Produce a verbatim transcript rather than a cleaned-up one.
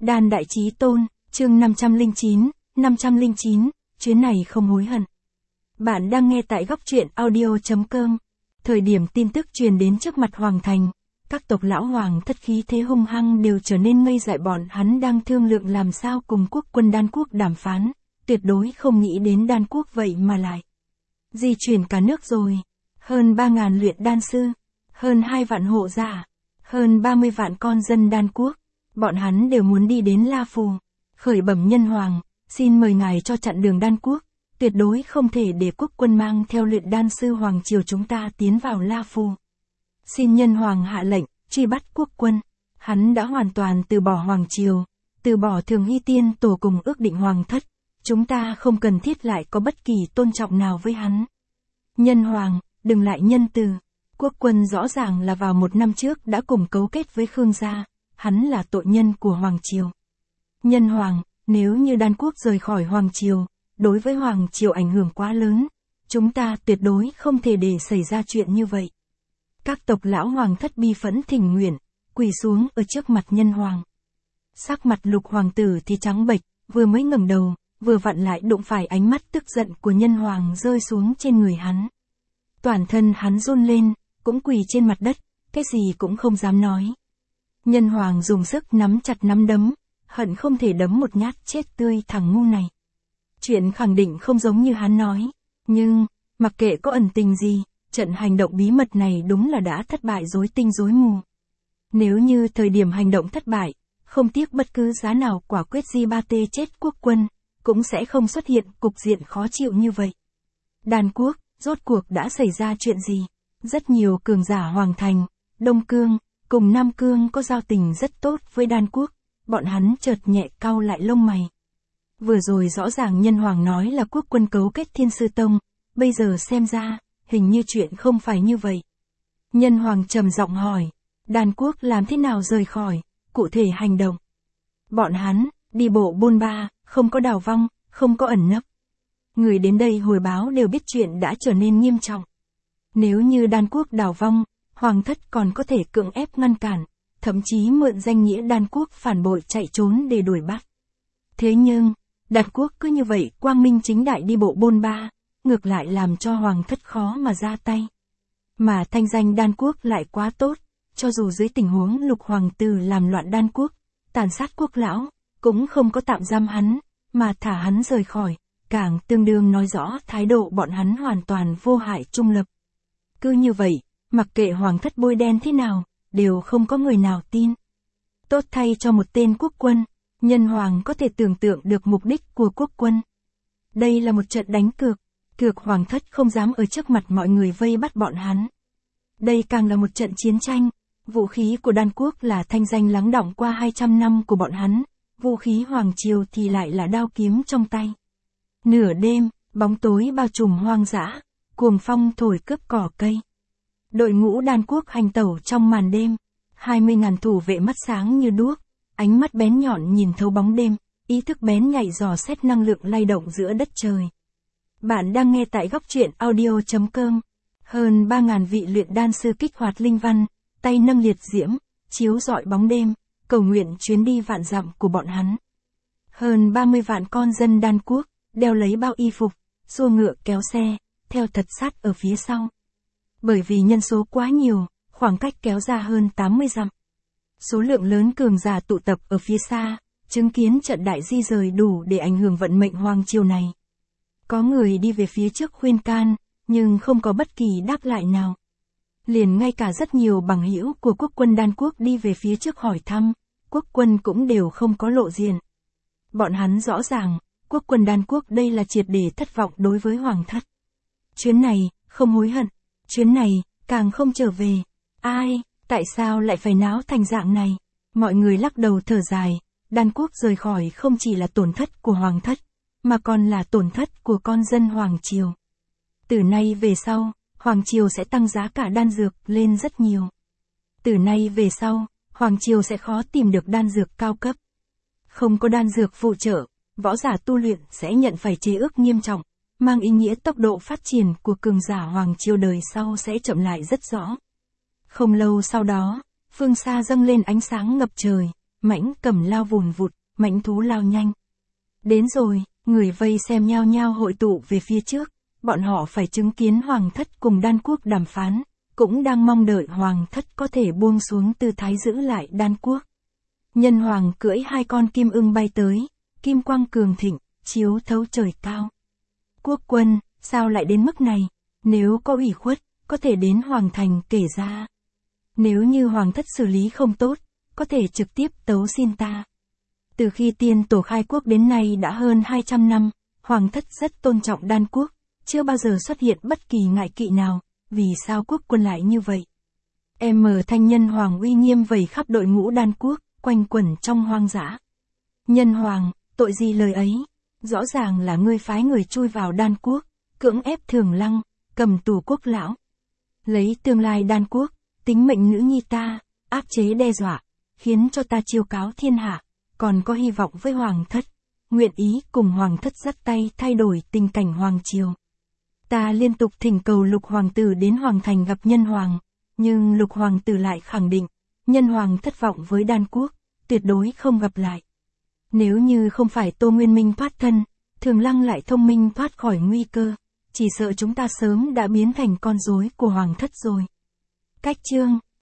Đan Đại Chí Tôn, chương năm trăm lẻ chín, năm trăm lẻ chín, chuyến này không hối hận. Bạn đang nghe tại góc truyện audio chấm com. Thời điểm tin tức truyền đến trước mặt Hoàng Thành, các tộc lão Hoàng thất khí thế hung hăng đều trở nên ngây dại, bọn hắn đang thương lượng làm sao cùng quốc quân Đan quốc đàm phán, tuyệt đối không nghĩ đến Đan quốc vậy mà lại di chuyển cả nước rồi. Hơn ba ngàn luyện đan sư, hơn hai vạn hộ giả, hơn ba mươi vạn con dân Đan quốc, bọn hắn đều muốn đi đến La Phù, khởi bẩm nhân hoàng, xin mời ngài cho chặn đường Đan quốc, tuyệt đối không thể để quốc quân mang theo luyện đan sư hoàng triều chúng ta tiến vào La Phù. Xin nhân hoàng hạ lệnh, truy bắt quốc quân, hắn đã hoàn toàn từ bỏ hoàng triều, từ bỏ Thường Hy Tiên tổ cùng ước định hoàng thất, chúng ta không cần thiết lại có bất kỳ tôn trọng nào với hắn. Nhân hoàng, đừng lại nhân từ, quốc quân rõ ràng là vào một năm trước đã cùng cấu kết với Khương gia, hắn là tội nhân của hoàng triều. Nhân hoàng, nếu như Đan quốc rời khỏi hoàng triều, đối với hoàng triều ảnh hưởng quá lớn, chúng ta tuyệt đối không thể để xảy ra chuyện như vậy. Các tộc lão hoàng thất bi phẫn thỉnh nguyện, quỳ xuống ở trước mặt nhân hoàng. Sắc mặt Lục hoàng tử thì trắng bệch, vừa mới ngẩng đầu, vừa vặn lại đụng phải ánh mắt tức giận của nhân hoàng rơi xuống trên người hắn. Toàn thân hắn run lên, cũng quỳ trên mặt đất, cái gì cũng không dám nói. Nhân hoàng dùng sức nắm chặt nắm đấm, hận không thể đấm một nhát chết tươi thằng ngu này. Chuyện khẳng định không giống như hắn nói, nhưng, mặc kệ có ẩn tình gì, trận hành động bí mật này đúng là đã thất bại rối tinh rối mù. Nếu như thời điểm hành động thất bại, không tiếc bất cứ giá nào quả quyết Di Ba Tê chết quốc quân, cũng sẽ không xuất hiện cục diện khó chịu như vậy. Đan quốc, rốt cuộc đã xảy ra chuyện gì? Rất nhiều cường giả Hoàng Thành, Đông Cương, cùng Nam Cương có giao tình rất tốt với Đan quốc, bọn hắn chợt nhẹ cau lại lông mày. Vừa rồi rõ ràng nhân hoàng nói là quốc quân cấu kết Thiên Sư Tông, bây giờ xem ra, hình như chuyện không phải như vậy. Nhân hoàng trầm giọng hỏi, Đan quốc làm thế nào rời khỏi, cụ thể hành động. Bọn hắn, đi bộ bôn ba, không có đào vong, không có ẩn nấp. Người đến đây hồi báo đều biết chuyện đã trở nên nghiêm trọng. Nếu như Đan quốc đào vong, hoàng thất còn có thể cưỡng ép ngăn cản, thậm chí mượn danh nghĩa Đan quốc phản bội chạy trốn để đuổi bắt. Thế nhưng, Đan quốc cứ như vậy quang minh chính đại đi bộ bôn ba, ngược lại làm cho hoàng thất khó mà ra tay. Mà thanh danh Đan quốc lại quá tốt, cho dù dưới tình huống Lục hoàng tử làm loạn Đan quốc, tàn sát quốc lão, cũng không có tạm giam hắn, mà thả hắn rời khỏi, càng tương đương nói rõ thái độ bọn hắn hoàn toàn vô hại trung lập. Cứ như vậy, mặc kệ hoàng thất bôi đen thế nào, đều không có người nào tin. Tốt thay cho một tên quốc quân, nhân hoàng có thể tưởng tượng được mục đích của quốc quân. Đây là một trận đánh cược, cược hoàng thất không dám ở trước mặt mọi người vây bắt bọn hắn. Đây càng là một trận chiến tranh, vũ khí của Đan quốc là thanh danh lắng đọng qua hai trăm năm của bọn hắn, vũ khí hoàng triều thì lại là đao kiếm trong tay. Nửa đêm, bóng tối bao trùm hoang dã, cuồng phong thổi cướp cỏ cây. Đội ngũ Đan quốc hành tẩu trong màn đêm, hai mươi ngàn thủ vệ mắt sáng như đuốc, ánh mắt bén nhọn nhìn thấu bóng đêm, ý thức bén nhạy dò xét năng lượng lay động giữa đất trời. Bạn đang nghe tại góc truyện audio chấm com. Hơn ba ngàn vị luyện đan sư kích hoạt linh văn, tay nâng liệt diễm, chiếu rọi bóng đêm, cầu nguyện chuyến đi vạn dặm của bọn hắn. Hơn ba mươi vạn con dân Đan quốc, đeo lấy bao y phục, xua ngựa kéo xe, theo thật sát ở phía sau. Bởi vì nhân số quá nhiều, khoảng cách kéo ra hơn tám mươi dặm. Số lượng lớn cường giả tụ tập ở phía xa, chứng kiến trận đại di rời đủ để ảnh hưởng vận mệnh hoàng triều này. Có người đi về phía trước khuyên can, nhưng không có bất kỳ đáp lại nào. Liền ngay cả rất nhiều bằng hữu của quốc quân Đan quốc đi về phía trước hỏi thăm, quốc quân cũng đều không có lộ diện. Bọn hắn rõ ràng, quốc quân Đan quốc đây là triệt để thất vọng đối với hoàng thất. Chuyến này, không hối hận. Chuyến này, càng không trở về. Ai, tại sao lại phải náo thành dạng này? Mọi người lắc đầu thở dài, Đan quốc rời khỏi không chỉ là tổn thất của hoàng thất, mà còn là tổn thất của con dân hoàng triều. Từ nay về sau, hoàng triều sẽ tăng giá cả đan dược lên rất nhiều. Từ nay về sau, hoàng triều sẽ khó tìm được đan dược cao cấp. Không có đan dược phụ trợ, võ giả tu luyện sẽ nhận phải chế ước nghiêm trọng, mang ý nghĩa tốc độ phát triển của cường giả hoàng triều đời sau sẽ chậm lại rất rõ. Không lâu sau đó, phương xa dâng lên ánh sáng ngập trời, mãnh cầm lao vùn vụt, mãnh thú lao nhanh. Đến rồi, người vây xem nhao nhao hội tụ về phía trước, bọn họ phải chứng kiến hoàng thất cùng đan quốc đàm phán, cũng đang mong đợi hoàng thất có thể buông xuống tư thái giữ lại đan quốc. Nhân hoàng cưỡi hai con kim ưng bay tới, kim quang cường thịnh, chiếu thấu trời cao. Quốc quân, sao lại đến mức này? Nếu có ủy khuất, có thể đến hoàng thành kể ra. Nếu như hoàng thất xử lý không tốt, có thể trực tiếp tấu xin ta. Từ khi tiên tổ khai quốc đến nay đã hơn hai trăm năm, hoàng thất rất tôn trọng đan quốc, chưa bao giờ xuất hiện bất kỳ ngại kỵ nào, vì sao quốc quân lại như vậy? Em mở thanh nhân hoàng uy nghiêm vẩy khắp đội ngũ đan quốc, quanh quẩn trong hoang dã. Nhân hoàng, tội gì lời ấy? Rõ ràng là ngươi phái người chui vào đan quốc, cưỡng ép Thường Lăng, cầm tù quốc lão. Lấy tương lai đan quốc, tính mệnh nữ nhi ta, áp chế đe dọa, khiến cho ta chiêu cáo thiên hạ, còn có hy vọng với hoàng thất, nguyện ý cùng hoàng thất dắt tay thay đổi tình cảnh hoàng triều. Ta liên tục thỉnh cầu lục hoàng tử đến hoàng thành gặp nhân hoàng, nhưng lục hoàng tử lại khẳng định, nhân hoàng thất vọng với đan quốc, tuyệt đối không gặp lại. Nếu như không phải Tô Nguyên Minh thoát thân, Thường Lăng lại thông minh thoát khỏi nguy cơ, chỉ sợ chúng ta sớm đã biến thành con rối của hoàng thất rồi. Cách chương